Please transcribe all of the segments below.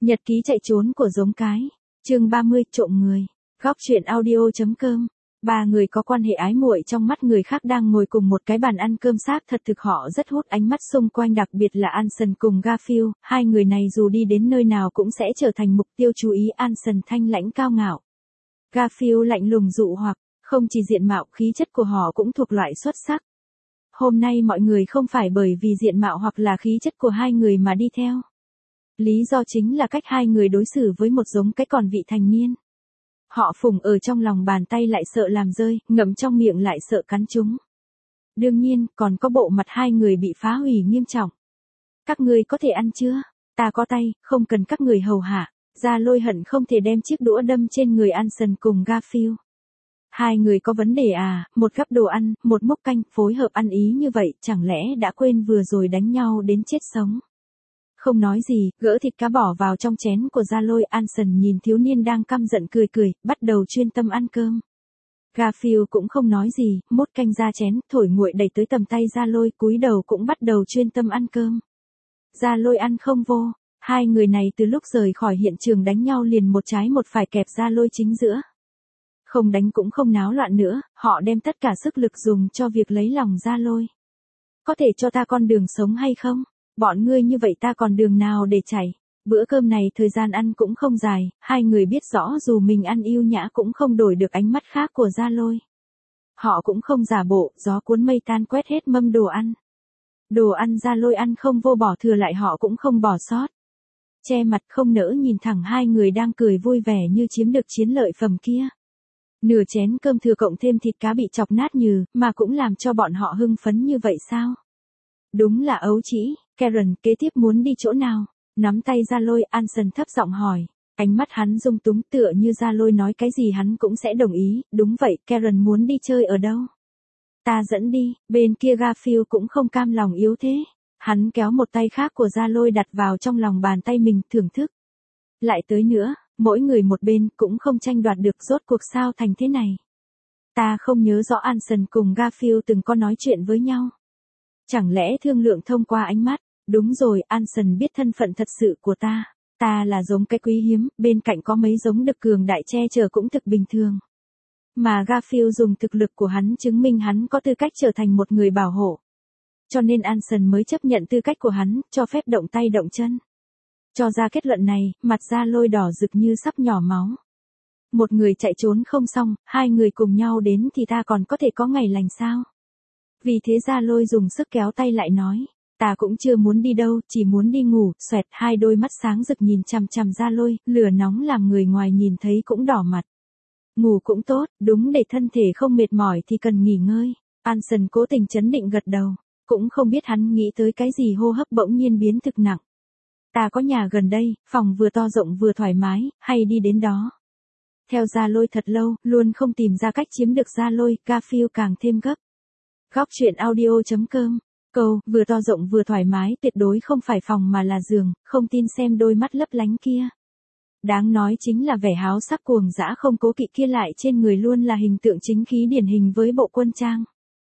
Nhật ký chạy trốn của giống cái. Chương 30, trộm người. Góc truyện audio.com. Ba người có quan hệ ái muội trong mắt người khác đang ngồi cùng một cái bàn ăn cơm xác thật thực họ rất hút ánh mắt xung quanh, đặc biệt là Anson cùng Garfield, hai người này dù đi đến nơi nào cũng sẽ trở thành mục tiêu chú ý. Anson thanh lãnh cao ngạo, Garfield lạnh lùng dụ hoặc, không chỉ diện mạo khí chất của họ cũng thuộc loại xuất sắc. Hôm nay mọi người không phải bởi vì diện mạo hoặc là khí chất của hai người mà đi theo. Lý do chính là cách hai người đối xử với một giống cái còn vị thành niên. Họ phủng ở trong lòng bàn tay lại sợ làm rơi, ngậm trong miệng lại sợ cắn chúng. Đương nhiên, còn có bộ mặt hai người bị phá hủy nghiêm trọng. Các người có thể ăn chưa? Ta có tay, không cần các người hầu hạ. Ra lôi hận không thể đem chiếc đũa đâm trên người Anson cùng Garfield. Hai người có vấn đề à, một gắp đồ ăn, một múc canh, phối hợp ăn ý như vậy, chẳng lẽ đã quên vừa rồi đánh nhau đến chết sống. Không nói gì, gỡ thịt cá bỏ vào trong chén của Gia Lôi. Anson nhìn thiếu niên đang căm giận cười cười, bắt đầu chuyên tâm ăn cơm. Garfield cũng không nói gì, mốt canh ra chén, thổi nguội đẩy tới tầm tay Gia Lôi, cúi đầu cũng bắt đầu chuyên tâm ăn cơm. Gia Lôi ăn không vô, hai người này từ lúc rời khỏi hiện trường đánh nhau liền một trái một phải kẹp Gia Lôi chính giữa. Không đánh cũng không náo loạn nữa, họ đem tất cả sức lực dùng cho việc lấy lòng Gia Lôi. Có thể cho ta con đường sống hay không? Bọn ngươi như vậy ta còn đường nào để chảy. Bữa cơm này thời gian ăn cũng không dài, hai người biết rõ dù mình ăn yêu nhã cũng không đổi được ánh mắt khác của Gia Lôi. Họ cũng không giả bộ, gió cuốn mây tan quét hết mâm đồ ăn. Đồ ăn Gia Lôi ăn không vô, bỏ thừa lại họ cũng không bỏ sót. Che mặt không nỡ nhìn thẳng hai người đang cười vui vẻ như chiếm được chiến lợi phẩm kia. Nửa chén cơm thừa cộng thêm thịt cá bị chọc nát nhừ, mà cũng làm cho bọn họ hưng phấn như vậy sao? Đúng là ấu trĩ. Karen, kế tiếp muốn đi chỗ nào? Nắm tay Gia Lôi, Anson thấp giọng hỏi. Ánh mắt hắn dung túng, tựa như Gia Lôi nói cái gì hắn cũng sẽ đồng ý. Đúng vậy, Karen muốn đi chơi ở đâu? Ta dẫn đi. Bên kia Garfield cũng không cam lòng yếu thế. Hắn kéo một tay khác của Gia Lôi đặt vào trong lòng bàn tay mình, thưởng thức. Lại tới nữa, mỗi người một bên, cũng không tranh đoạt được, rốt cuộc sao thành thế này. Ta không nhớ rõ Anson cùng Garfield từng có nói chuyện với nhau. Chẳng lẽ thương lượng thông qua ánh mắt? Đúng rồi, Anson biết thân phận thật sự của ta. Ta là giống cái quý hiếm, bên cạnh có mấy giống đực cường đại che chở cũng thực bình thường. Mà Garfield dùng thực lực của hắn chứng minh hắn có tư cách trở thành một người bảo hộ. Cho nên Anson mới chấp nhận tư cách của hắn, cho phép động tay động chân. Cho ra kết luận này, mặt Gia Lôi đỏ rực như sắp nhỏ máu. Một người chạy trốn không xong, hai người cùng nhau đến thì ta còn có thể có ngày lành sao? Vì thế Gia Lôi dùng sức kéo tay lại nói. Ta cũng chưa muốn đi đâu, chỉ muốn đi ngủ. Xoẹt, hai đôi mắt sáng rực nhìn chằm chằm Gia Lôi, lửa nóng làm người ngoài nhìn thấy cũng đỏ mặt. Ngủ cũng tốt, đúng, để thân thể không mệt mỏi thì cần nghỉ ngơi. Anson cố tình trấn định gật đầu. Cũng không biết hắn nghĩ tới cái gì, hô hấp bỗng nhiên biến thực nặng. Ta có nhà gần đây, phòng vừa to rộng vừa thoải mái, hay đi đến đó. Theo Gia Lôi thật lâu, luôn không tìm ra cách chiếm được Gia Lôi, Garfield càng thêm gấp. Góc truyện audio.com. Câu, vừa to rộng vừa thoải mái, tuyệt đối không phải phòng mà là giường, không tin xem đôi mắt lấp lánh kia. Đáng nói chính là vẻ háo sắc cuồng dã không cố kỵ kia lại trên người luôn là hình tượng chính khí điển hình với bộ quân trang.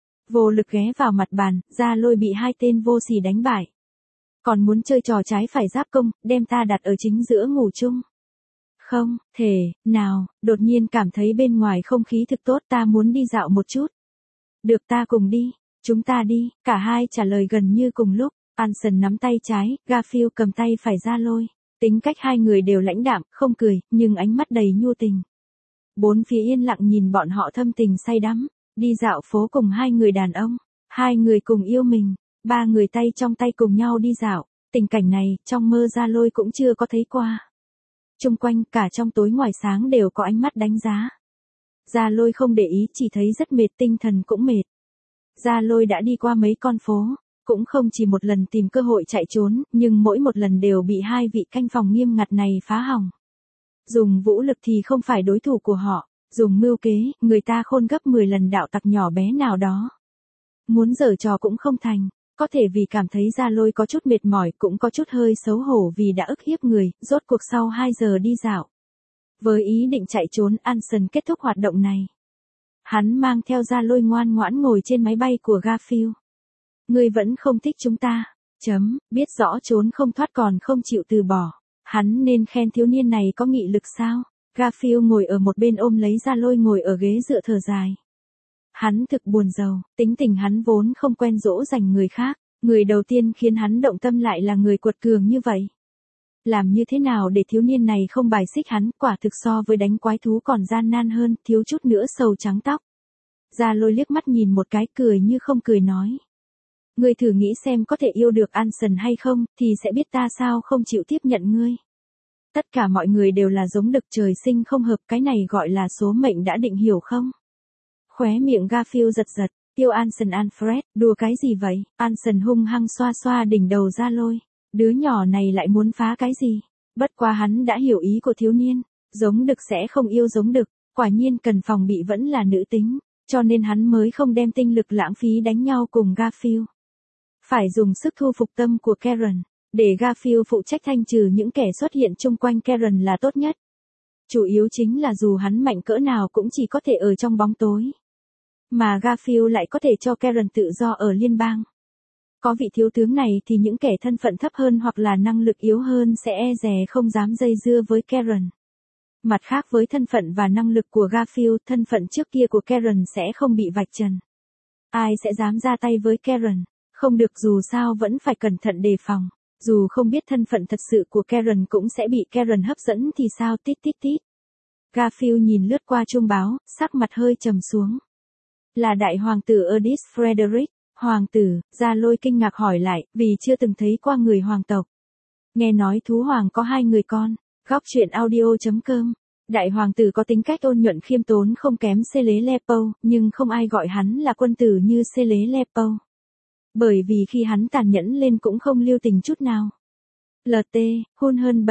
Vô lực ghé vào mặt bàn, Gia Lôi bị hai tên vô sỉ đánh bại. Còn muốn chơi trò trái phải giáp công, đem ta đặt ở chính giữa ngủ chung. Không, thể, nào, đột nhiên cảm thấy bên ngoài không khí thực tốt, ta muốn đi dạo một chút. Được, ta cùng đi. Chúng ta đi, cả hai trả lời gần như cùng lúc. Anson nắm tay trái, Garfield cầm tay phải Gia Lôi. Tính cách hai người đều lãnh đạm, không cười, nhưng ánh mắt đầy nhu tình. Bốn phía yên lặng nhìn bọn họ thâm tình say đắm. Đi dạo phố cùng hai người đàn ông. Hai người cùng yêu mình. Ba người tay trong tay cùng nhau đi dạo. Tình cảnh này, trong mơ Gia Lôi cũng chưa có thấy qua. Chung quanh, cả trong tối ngoài sáng đều có ánh mắt đánh giá. Gia Lôi không để ý, chỉ thấy rất mệt, tinh thần cũng mệt. Gia Lôi đã đi qua mấy con phố, cũng không chỉ một lần tìm cơ hội chạy trốn, nhưng mỗi một lần đều bị hai vị canh phòng nghiêm ngặt này phá hỏng. Dùng vũ lực thì không phải đối thủ của họ, dùng mưu kế, người ta khôn gấp 10 lần đạo tặc nhỏ bé nào đó. Muốn giở trò cũng không thành, có thể vì cảm thấy Gia Lôi có chút mệt mỏi, cũng có chút hơi xấu hổ vì đã ức hiếp người, rốt cuộc sau 2 giờ đi dạo. Với ý định chạy trốn, Anson kết thúc hoạt động này. Hắn mang theo Gia Lôi ngoan ngoãn ngồi trên máy bay của Garfield. Ngươi vẫn không thích chúng ta. Biết rõ trốn không thoát còn không chịu từ bỏ. Hắn nên khen thiếu niên này có nghị lực sao? Garfield ngồi ở một bên ôm lấy Gia Lôi ngồi ở ghế dựa thở dài. Hắn thực buồn rầu, tính tình hắn vốn không quen dỗ dành người khác, người đầu tiên khiến hắn động tâm lại là người quật cường như vậy. Làm như thế nào để thiếu niên này không bài xích hắn, quả thực so với đánh quái thú còn gian nan hơn, thiếu chút nữa sầu trắng tóc. Gia Lôi liếc mắt nhìn một cái cười như không cười nói. Ngươi thử nghĩ xem có thể yêu được Anson hay không, thì sẽ biết ta sao không chịu tiếp nhận ngươi. Tất cả mọi người đều là giống đực trời sinh không hợp, cái này gọi là số mệnh đã định, hiểu không? Khóe miệng Garfield giật giật, yêu Anson Alfred, đùa cái gì vậy? Anson hung hăng xoa xoa đỉnh đầu Gia Lôi. Đứa nhỏ này lại muốn phá cái gì? Bất quá hắn đã hiểu ý của thiếu niên, giống đực sẽ không yêu giống đực, quả nhiên cần phòng bị vẫn là nữ tính, cho nên hắn mới không đem tinh lực lãng phí đánh nhau cùng Garfield. Phải dùng sức thu phục tâm của Karen, để Garfield phụ trách thanh trừ những kẻ xuất hiện chung quanh Karen là tốt nhất. Chủ yếu chính là dù hắn mạnh cỡ nào cũng chỉ có thể ở trong bóng tối. Mà Garfield lại có thể cho Karen tự do ở liên bang. Có vị thiếu tướng này thì những kẻ thân phận thấp hơn hoặc là năng lực yếu hơn sẽ e dè không dám dây dưa với Karen. Mặt khác với thân phận và năng lực của Garfield, thân phận trước kia của Karen sẽ không bị vạch trần. Ai sẽ dám ra tay với Karen? Không được, dù sao vẫn phải cẩn thận đề phòng. Dù không biết thân phận thật sự của Karen cũng sẽ bị Karen hấp dẫn thì sao, tít tít tít. Garfield nhìn lướt qua chuông báo, sắc mặt hơi trầm xuống. Là đại hoàng tử Erdis Frederick. Hoàng tử, Gia Lôi kinh ngạc hỏi lại, vì chưa từng thấy qua người hoàng tộc. Nghe nói thú hoàng có 2 người con. Góc truyện audio.com. Đại hoàng tử có tính cách ôn nhuận khiêm tốn không kém Cele Lepo, nhưng không ai gọi hắn là quân tử như Cele Lepo. Bởi vì khi hắn tàn nhẫn lên cũng không lưu tình chút nào. LT, hôn hơn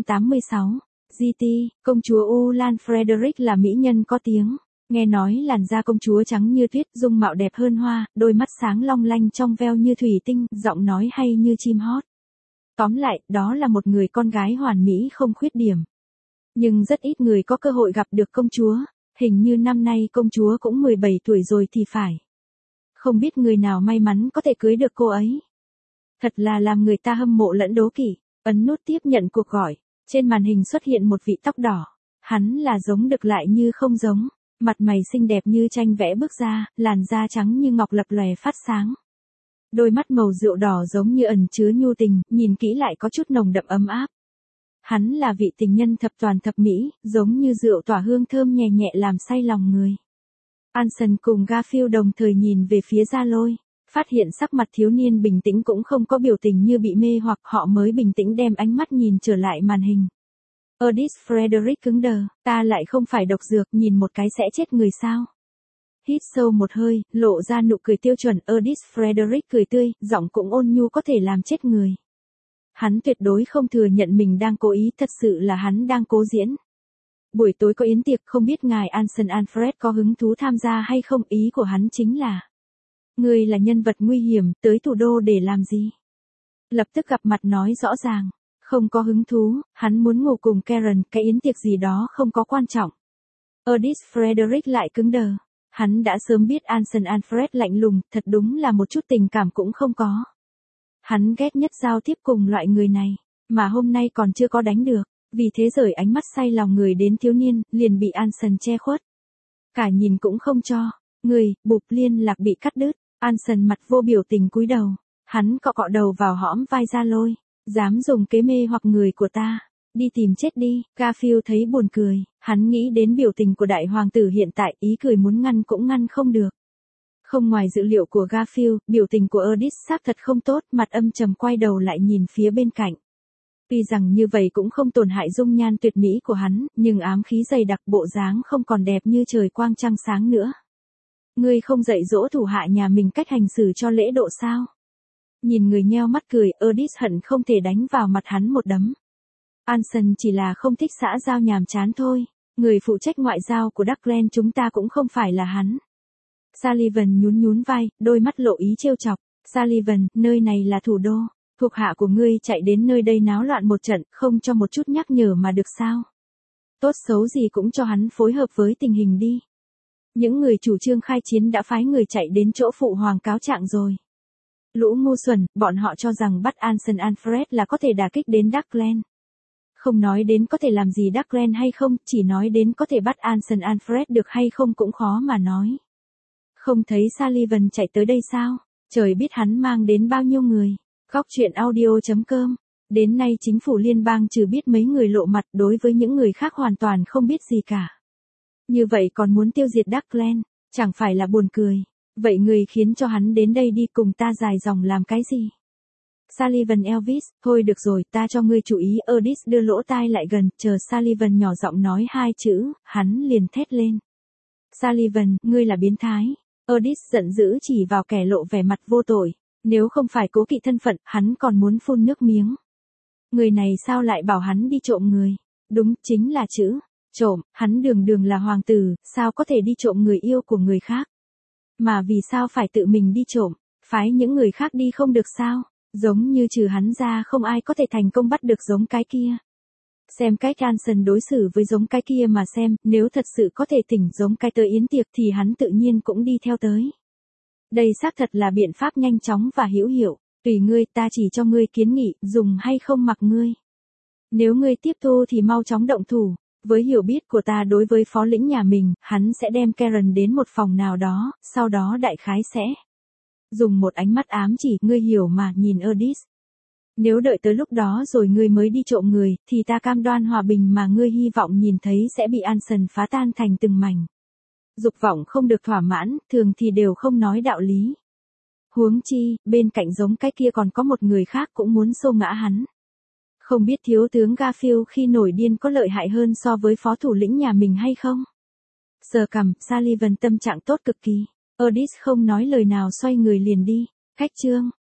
786. GT, công chúa Ulan Frederick là mỹ nhân có tiếng. Nghe nói làn da công chúa trắng như tuyết, dung mạo đẹp hơn hoa, đôi mắt sáng long lanh trong veo như thủy tinh, giọng nói hay như chim hót. Tóm lại, đó là một người con gái hoàn mỹ không khuyết điểm. Nhưng rất ít người có cơ hội gặp được công chúa, hình như năm nay công chúa cũng 17 tuổi rồi thì phải. Không biết người nào may mắn có thể cưới được cô ấy. Thật là làm người ta hâm mộ lẫn đố kỵ. Ấn nút tiếp nhận cuộc gọi, trên màn hình xuất hiện một vị tóc đỏ. Hắn là giống đực lại như không giống. Mặt mày xinh đẹp như tranh vẽ bước ra, làn da trắng như ngọc lập lòe phát sáng. Đôi mắt màu rượu đỏ giống như ẩn chứa nhu tình, nhìn kỹ lại có chút nồng đậm ấm áp. Hắn là vị tình nhân thập toàn thập mỹ, giống như rượu tỏa hương thơm nhẹ nhẹ làm say lòng người. Anson cùng Garfield đồng thời nhìn về phía Gia Lôi, phát hiện sắc mặt thiếu niên bình tĩnh cũng không có biểu tình như bị mê hoặc, họ mới bình tĩnh đem ánh mắt nhìn trở lại màn hình. Erdis Frederick cứng đờ, ta lại không phải độc dược, nhìn một cái sẽ chết người sao? Hít sâu một hơi, lộ ra nụ cười tiêu chuẩn. Erdis Frederick cười tươi, giọng cũng ôn nhu, có thể làm chết người. Hắn tuyệt đối không thừa nhận mình đang cố ý, thật sự là hắn đang cố diễn. Buổi tối có yến tiệc, không biết ngài Anson Alfred có hứng thú tham gia hay không, ý của hắn chính là. Ngươi là nhân vật nguy hiểm, tới thủ đô để làm gì? Lập tức gặp mặt nói rõ ràng. Không có hứng thú, hắn muốn ngủ cùng Karen, cái yến tiệc gì đó không có quan trọng. Erdis Frederick lại cứng đờ. Hắn đã sớm biết Anson Alfred lạnh lùng, thật đúng là một chút tình cảm cũng không có. Hắn ghét nhất giao tiếp cùng loại người này, mà hôm nay còn chưa có đánh được, vì thế rời ánh mắt say lòng người đến thiếu niên, liền bị Anson che khuất. Cả nhìn cũng không cho, người, bụp liên lạc bị cắt đứt, Anson mặt vô biểu tình cúi đầu, hắn cọ cọ đầu vào hõm vai Gia Lôi. Dám dùng kế mê hoặc người của ta, đi tìm chết đi. Garfield thấy buồn cười, hắn nghĩ đến biểu tình của đại hoàng tử hiện tại, ý cười muốn ngăn cũng ngăn không được. Không ngoài dự liệu của Garfield, biểu tình của Erdis xác thật không tốt, mặt âm trầm quay đầu lại nhìn phía bên cạnh. Tuy rằng như vậy cũng không tổn hại dung nhan tuyệt mỹ của hắn, nhưng ám khí dày đặc, bộ dáng không còn đẹp như trời quang trăng sáng nữa. Ngươi không dạy dỗ thủ hạ nhà mình cách hành xử cho lễ độ sao? Nhìn người nheo mắt cười, Erdis hận không thể đánh vào mặt hắn một đấm. Anson chỉ là không thích xã giao nhàm chán thôi, người phụ trách ngoại giao của Duckland chúng ta cũng không phải là hắn. Sullivan nhún nhún vai, đôi mắt lộ ý trêu chọc. Sullivan, nơi này là thủ đô, thuộc hạ của ngươi chạy đến nơi đây náo loạn một trận, không cho một chút nhắc nhở mà được sao? Tốt xấu gì cũng cho hắn phối hợp với tình hình đi. Những người chủ trương khai chiến đã phái người chạy đến chỗ phụ hoàng cáo trạng rồi. Lũ ngu xuẩn, bọn họ cho rằng bắt Anson Alfred là có thể đả kích đến Duckland. Không nói đến có thể làm gì Declan hay không, chỉ nói đến có thể bắt Anson Alfred được hay không cũng khó mà nói. Không thấy Sullivan chạy tới đây sao? Trời biết hắn mang đến bao nhiêu người. Góc chuyện audio.com. Đến nay chính phủ liên bang trừ biết mấy người lộ mặt, đối với những người khác hoàn toàn không biết gì cả. Như vậy còn muốn tiêu diệt Declan, chẳng phải là buồn cười. Vậy người khiến cho hắn đến đây đi cùng ta dài dòng làm cái gì? Sullivan Elvis, thôi được rồi, ta cho ngươi chú ý. Otis đưa lỗ tai lại gần, chờ Sullivan nhỏ giọng nói hai chữ, hắn liền thét lên. Sullivan, ngươi là biến thái. Otis giận dữ chỉ vào kẻ lộ vẻ mặt vô tội. Nếu không phải cố kỵ thân phận, hắn còn muốn phun nước miếng. Người này sao lại bảo hắn đi trộm người? Đúng, chính là chữ trộm, hắn đường đường là hoàng tử, sao có thể đi trộm người yêu của người khác? Mà vì sao phải tự mình đi trộm, phái những người khác đi không được sao? Giống như trừ hắn ra không ai có thể thành công bắt được giống cái kia. Xem cách Anson đối xử với giống cái kia mà xem, nếu thật sự có thể thỉnh giống cái tới yến tiệc thì hắn tự nhiên cũng đi theo tới. Đây xác thật là biện pháp nhanh chóng và hữu hiệu, tùy ngươi, ta chỉ cho ngươi kiến nghị, dùng hay không mặc ngươi. Nếu ngươi tiếp thu thì mau chóng động thủ. Với hiểu biết của ta đối với phó lĩnh nhà mình, hắn sẽ đem Karen đến một phòng nào đó, sau đó đại khái sẽ dùng một ánh mắt ám chỉ, ngươi hiểu mà, nhìn Otis. Nếu đợi tới lúc đó rồi ngươi mới đi trộm người, thì ta cam đoan hòa bình mà ngươi hy vọng nhìn thấy sẽ bị Anson phá tan thành từng mảnh. Dục vọng không được thỏa mãn, thường thì đều không nói đạo lý. Huống chi, bên cạnh giống cái kia còn có một người khác cũng muốn xô ngã hắn. Không biết thiếu tướng Garfield khi nổi điên có lợi hại hơn so với phó thủ lĩnh nhà mình hay không? Sờ cằm, Sullivan tâm trạng tốt cực kỳ. Otis không nói lời nào xoay người liền đi. Cách chương.